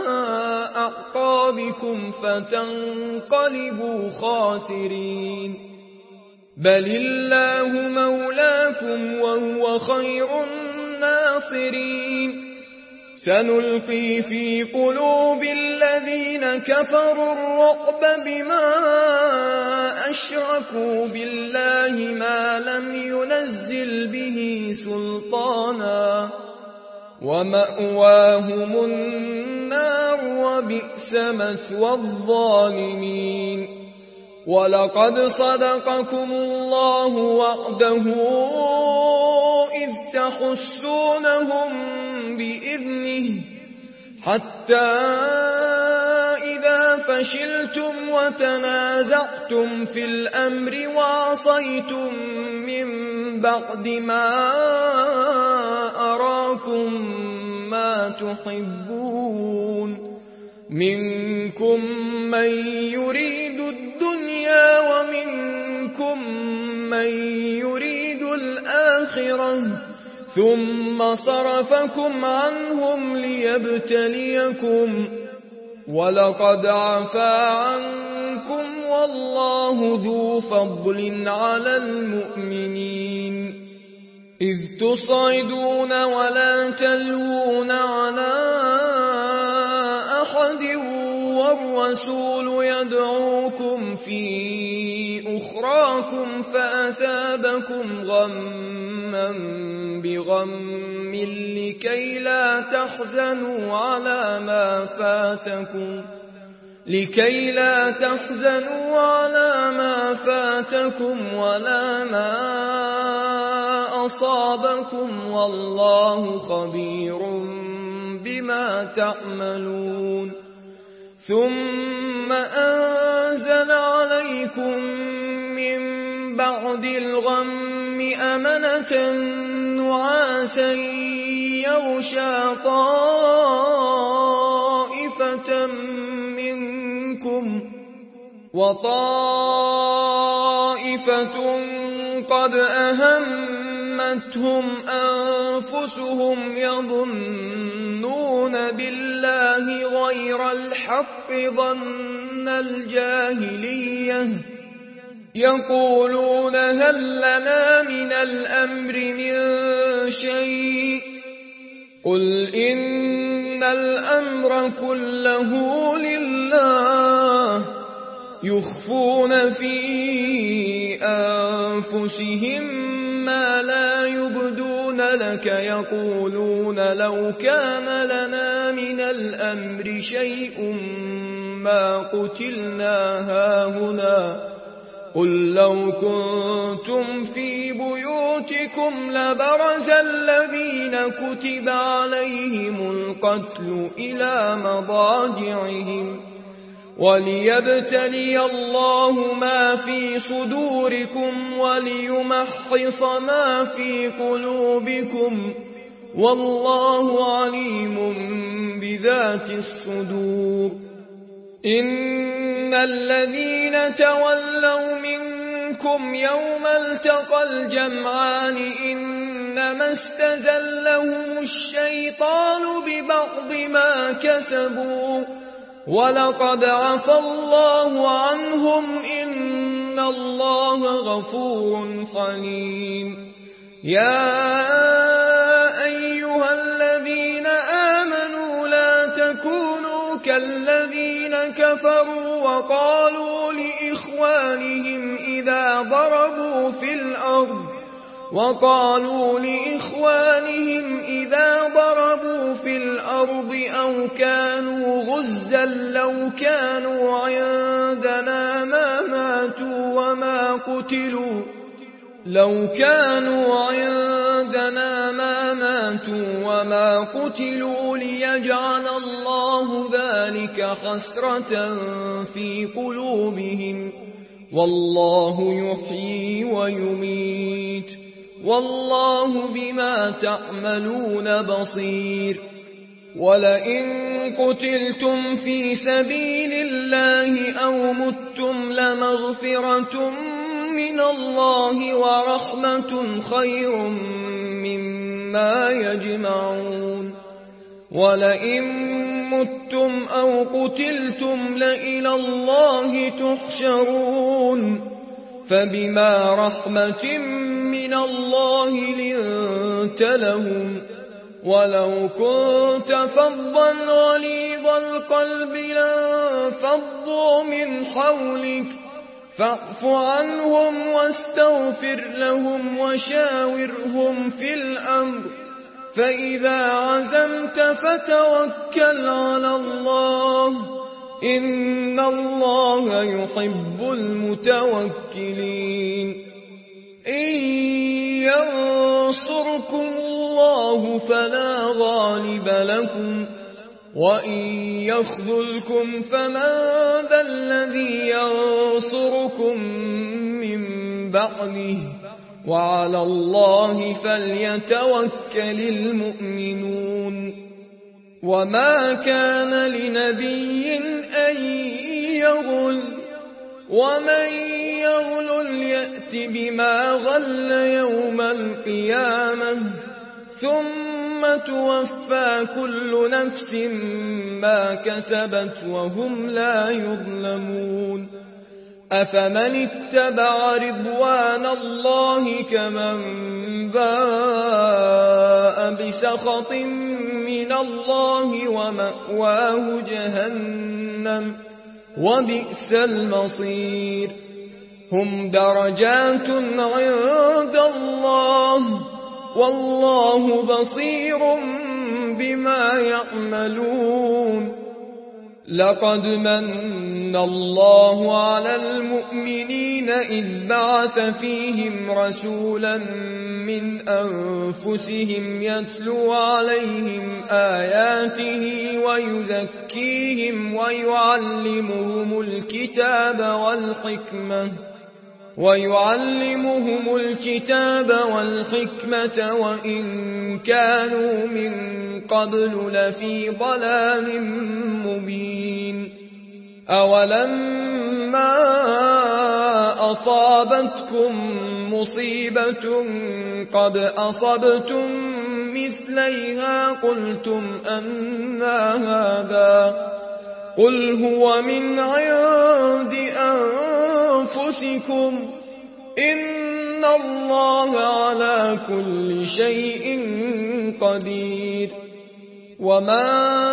أعقابكم فتنقلبوا خاسرين بل الله مولاكم وهو خير الناصرين. سنلقي في قلوب الذين كفروا الرعب بما أشركوا بالله ما لم ينزل به سلطانا ومأواهم النار وبئس مثوى الظالمين. ولقد صدقكم الله وعده إذ تحسونهم بإذنه حتى إذا فشلتم وتنازعتم في الأمر وعصيتم من بعد ما أراكم ما تحبون منكم من يريد الدنيا ومنكم من يريد الآخرة ثم صرفكم عنهم ليبتليكم ولقد عفا عنكم والله ذو فضل على المؤمنين. إذ تصعدون ولا تلوون على أحد والرسول يدعوكم في أخراكم فأثابكم غما بغم لكي لا تحزنوا على ما فاتكم لكي لا تحزنوا على ما فاتكم ولا ما أصابكم والله خبير بما تعملون ثم أنزل عليكم من بعد الغم أمنة نعاسا يغشى طائفة منكم وطائفة قد أهمتهم أنفسهم يظنون بالله غير الحق ظن الجاهلية يقولون هل لنا من الأمر من شيء قل إن الأمر كله لله يخفون في أنفسهم ما لا يبدون لك يقولون لو كان لنا من الأمر شيء ما قتلنا هاهنا قل لو كنتم في بيوتكم لبرز الذين كتب عليهم القتل إلى مضاجعهم وليبتلي الله ما في صدوركم وليمحص ما في قلوبكم والله عليم بذات الصدور إن الذين تولوا منكم يوم التقى الجمعان إنما استزلهم الشيطان ببعض ما كسبوا ولقد عفى الله عنهم إن الله غفور حليم يا أيها الذين آمنوا لا تكونوا كالذين كفروا وقالوا لإخوانهم إذا ضربوا في الأرض وقالوا لإخوانهم إذا ضربوا في الأرض أو كانوا غزا لو كانوا عندنا ما ماتوا وما قتلوا لو كانوا عندنا ما ماتوا وما قتلوا ليجعل الله ذلك حسرة في قلوبهم والله يحيي ويميت والله بما تعملون بصير ولئن قتلتم في سبيل الله أو متم لمغفرة من الله ورحمة خير مما يجمعون ولئن متم أو قتلتم لإلى الله تحشرون فبما رحمة من الله لنت لهم ولو كنت فظا غليظ القلب لانفضوا من حولك فاعف عنهم واستغفر لهم وشاورهم في الأمر فإذا عزمت فتوكل على الله إن الله يحب المتوكلين إن ينصركم الله فلا غالب لكم وإن يخذلكم فمن ذا الذي ينصركم من بعده وعلى الله فليتوكل المؤمنون وما كان لنبي أن يغل ومن يغل يأت بما غل يوم القيامة ثم توفى كل نفس ما كسبت وهم لا يظلمون أفمن اتبع رضوان الله كمن باء باء بسخط من الله ومأواه جهنم وبئس المصير هم درجات عند الله والله بصير بما يعملون لقد من الله على المؤمنين إذ بعث فيهم رسولا من أنفسهم يتلو عليهم آياته ويزكيهم ويعلمهم الكتاب والحكمة ويعلمهم الكتاب والحكمة وإن كانوا من قبل لفي ضلال مبين أولما أصابتكم مصيبة قد أصبتم مثليها قلتم أنى هذا قل هو من عند أنفسكم إن الله على كل شيء قدير وما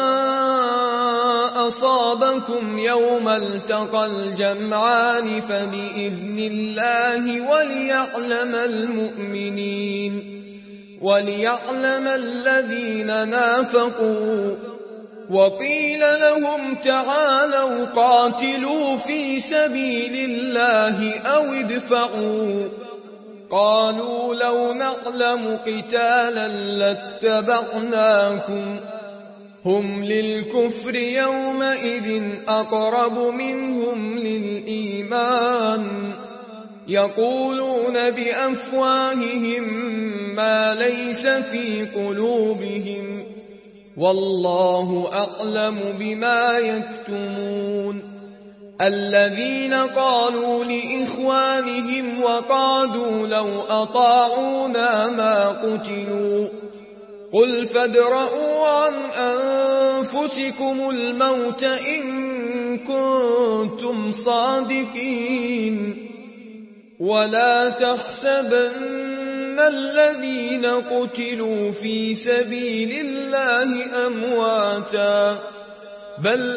أصابكم يوم التقى الجمعان فبإذن الله وليعلم المؤمنين وليعلم الذين نافقوا وقيل لهم تعالوا قاتلوا في سبيل الله أو ادفعوا قالوا لو نعلم قتالا لاتبعناكم هم للكفر يومئذ أقرب منهم للإيمان يقولون بأفواههم ما ليس في قلوبهم والله أعلم بما يكتمون الذين قالوا لإخوانهم وقعدوا لو أطاعونا ما قتلوا قل فادرءوا عن أنفسكم الموت إن كنتم صادقين ولا تحسبن الذين قتلوا في سبيل الله أمواتا بل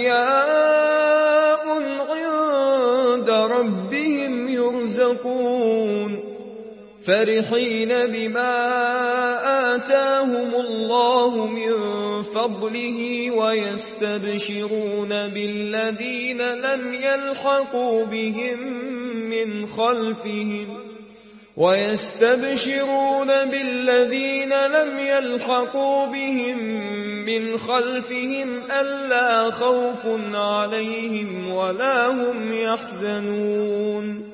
أحياء عند ربهم يرزقون فرحين بما آتاهم الله من فضله ويستبشرون بالذين لم يلحقوا بهم من خلفهم ويستبشرون بالذين لم يلحقوا بهم من خلفهم ألا خوف عليهم ولا هم يحزنون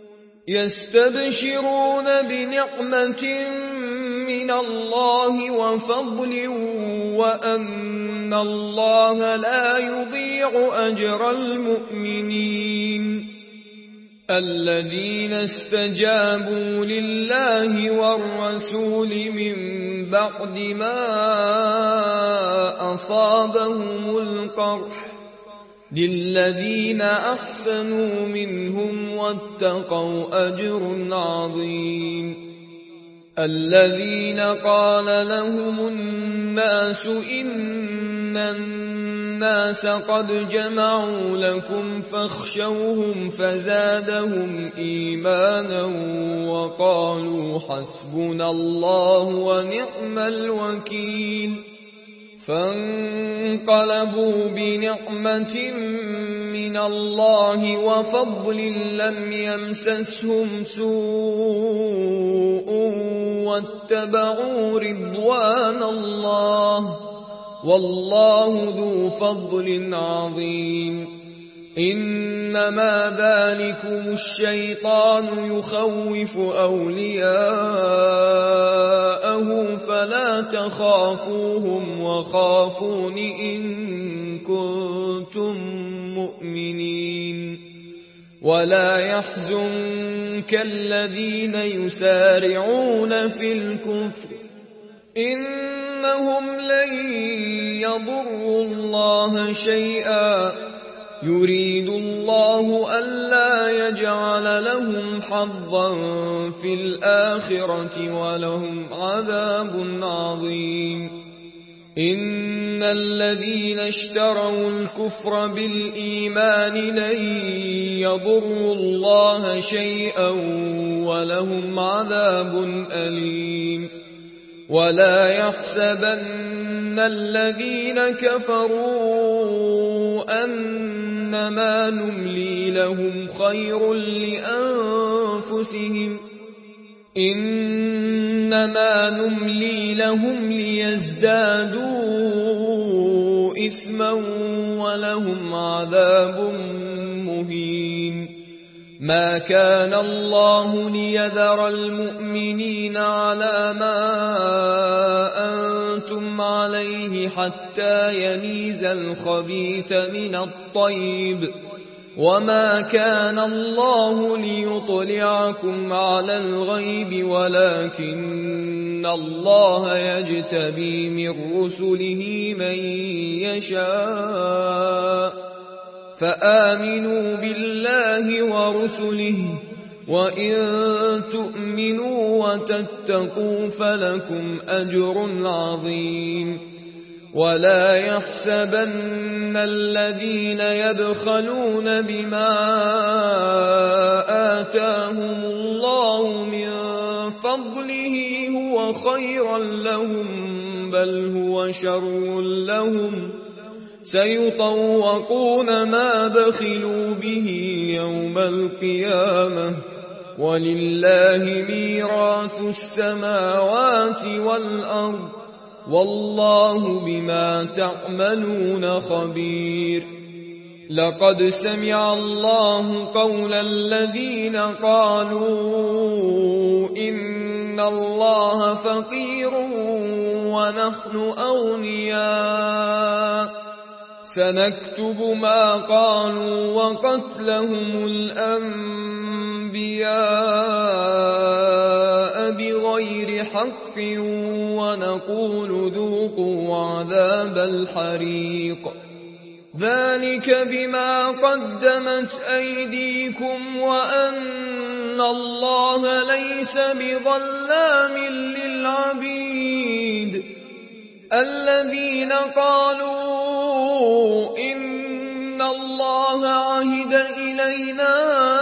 يستبشرون بنعمة من الله وفضل وأن الله لا يضيع أجر المؤمنين الذين استجابوا لله والرسول من بعد ما أصابهم القرح للذين أحسنوا منهم واتقوا أجر عظيم الذين قال لهم الناس إن الناس قد جمعوا لكم فاخشوهم فزادهم إيمانا وقالوا حسبنا الله ونعم الوكيل فانقلبوا بنعمة من الله وفضل لم يمسسهم سوء واتبعوا رضوان الله والله ذو فضل عظيم إنما ذلكم الشيطان يخوف أولياءه فلا تخافوهم وخافون إن كنتم مؤمنين ولا يحزنك الذين يسارعون في الكفر إنهم لن يضروا الله شيئا يريد الله ألا يجعل لهم حظا في الآخرة ولهم عذاب عظيم. إن الذين اشتروا الكفر بالإيمان لن يضروا الله شيئا ولهم عذاب أليم. ولا يحسبن الذين كفروا أنما نملي لهم خير لأنفسهم إنما نملي لهم ليزدادوا إثما ولهم عذاب مهين. ما كان الله ليذر المؤمنين على ما أنتم عليه حتى يميز الخبيث من الطيب، وما كان الله ليطلعكم على الغيب ولكن الله يجتبي من رسله من يشاء. فآمنوا بالله ورسله، وإن تؤمنوا وتتقوا فلكم أجر عظيم. ولا يحسبن الذين يبخلون بما آتاهم الله من فضله هو خيرا لهم بل هو شر لهم، سيطوقون ما بخلوا به يوم القيامة، ولله ميراث السماوات والأرض، والله بما تعملون خبير. لقد سمع الله قول الذين قالوا إن الله فقير ونحن أغنياء، سنكتب ما قالوا وقتلهم الأنبياء بغير حق ونقول ذوقوا عذاب الحريق. ذلك بما قدمت أيديكم وأن الله ليس بظلام للعبيد. الذين قالوا إن الله عهد إلينا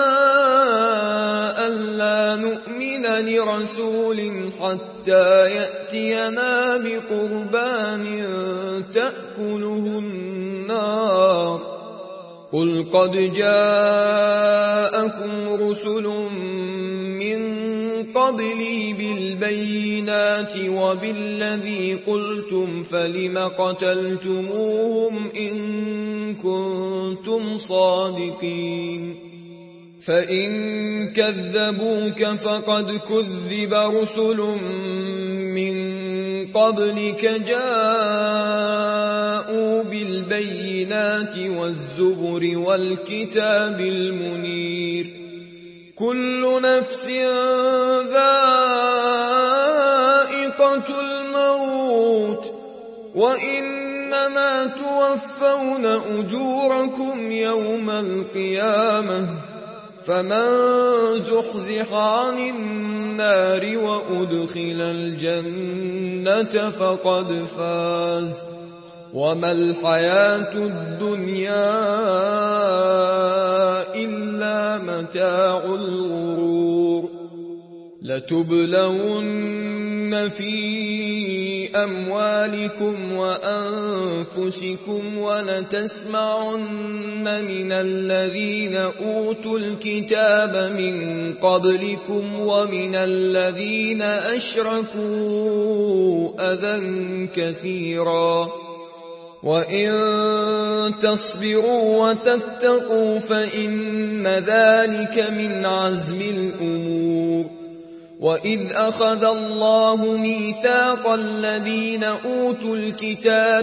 ألا نؤمن لرسول حتى يأتينا بقربان تأكله النار. قل قد جاءكم رسل من قبلي بالبينات وبالذي قلتم فلم قتلتموهم إن كنتم صادقين. فإن كذبوك فقد كذب رسل من قبلك جاءوا بالبينات والزبر والكتاب المنير. كل نفس ذائقة الموت وإنما توفون أجوركم يوم القيامة، فمن زحزح عن النار وأدخل الجنة فقد فاز، وما الحياة الدنيا إلا متاع الغرور. لتبلون في أموالكم وأنفسكم ولتسمعن من الذين أوتوا الكتاب من قبلكم ومن الذين أشركوا أذى كثيرا، وإن تصبروا وتتقوا فإن ذلك من عزم الأمور. وإذ أخذ الله ميثاق الذين أوتوا الكتاب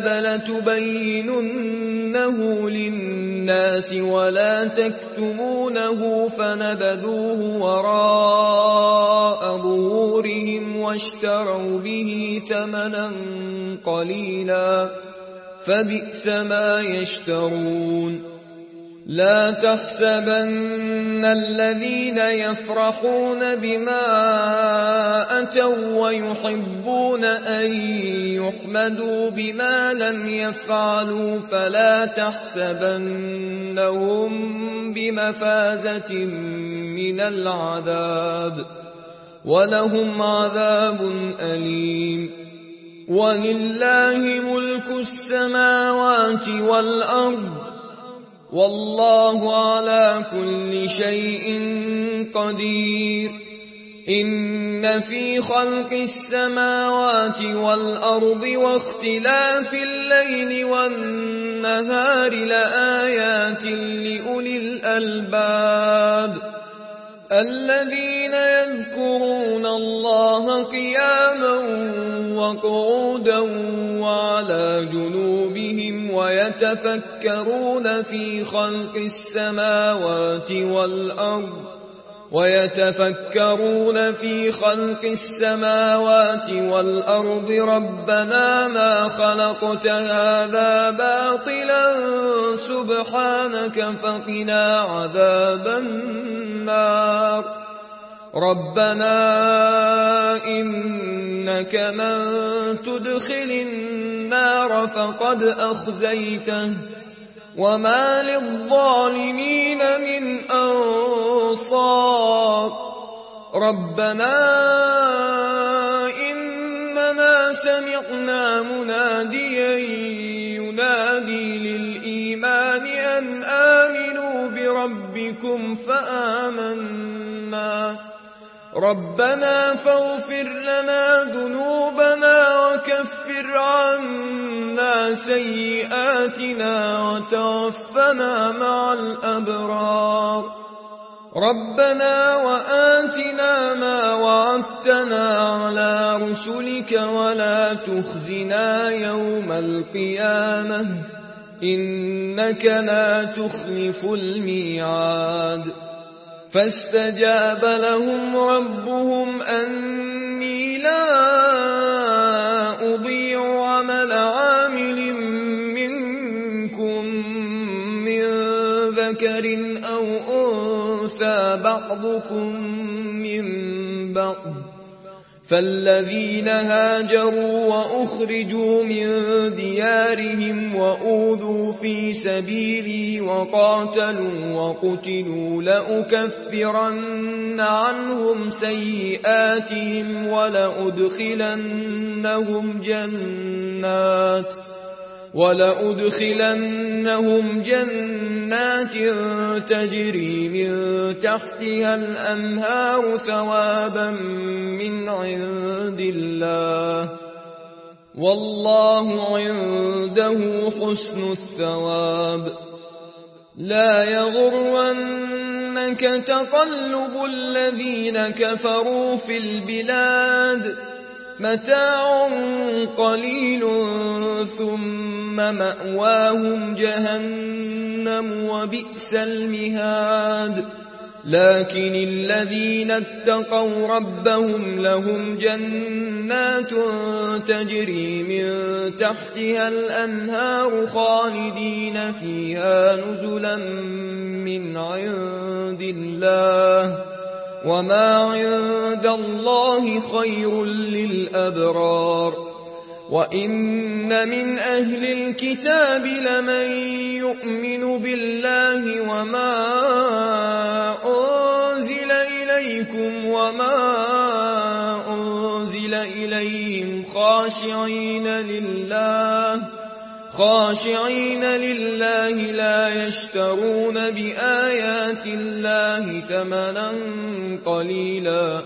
لتبيننه للناس ولا تكتمونه فنبذوه وراء ظهورهم واشتروا به ثمنا قليلا فبئس ما يشترون. لا تحسبن الذين يفرحون بما أتوا ويحبون أن يحمدوا بما لم يفعلوا فلا تحسبنهم بمفازة من العذاب ولهم عذاب أليم ولله ملك السماوات والأرض والله على كل شيء قدير إن في خلق السماوات والأرض واختلاف الليل والنهار لآيات لأولي الألباب الذين يذكرون الله قياما وقعودا وعلى جنوبهم ويتفكرون في خلق السماوات والأرض ويتفكرون في خلق السماوات والأرض ربنا ما خلقت هذا باطلا سبحانك فقنا عذاب النار ربنا إنك من تدخل النار فقد أخزيته وما للظالمين من أنصار ربنا إننا سمعنا مناديا ينادي للإيمان أن آمنوا بربكم فآمنا ربنا فاغفر لنا ذنوبنا وكفر عنا سيئاتنا وتوفنا مع الأبرار ربنا وآتنا ما وعدتنا على رسلك ولا تخزنا يوم القيامة إنك لا تخلف الميعاد فاستجاب لهم ربهم أني لا أضيع عمل عامل منكم من ذكر أو أنثى بعضكم من بعض فالذين هاجروا وأخرجوا من ديارهم وأوذوا في سبيلي وقاتلوا وقتلوا لأكفرن عنهم سيئاتهم ولأدخلنهم جنات ولأدخلنهم جنات تجري من تحتها الأنهار ثوابا من عند الله والله عنده حسن الثواب لا يغرنك تقلب الذين كفروا في البلاد متاع قليل ثم مأواهم جهنم وبئس المهاد لكن الذين اتقوا ربهم لهم جنات تجري من تحتها الأنهار خالدين فيها نزلا من عند الله وما عند الله خير للأبرار وإن من أهل الكتاب لمن يؤمن بالله وما أنزل إليكم وما أنزل إليهم خاشعين لله خاشعين لله لا يشترون بآيات الله ثمنا قليلا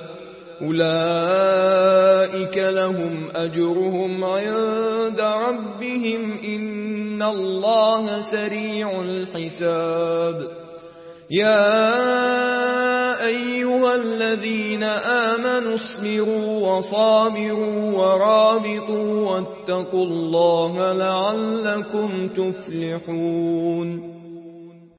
أولئك لهم أجرهم عند ربهم إن الله سريع الحساب يا أيها الذين آمنوا اصبروا وصابروا ورابطوا واتقوا الله لعلكم تفلحون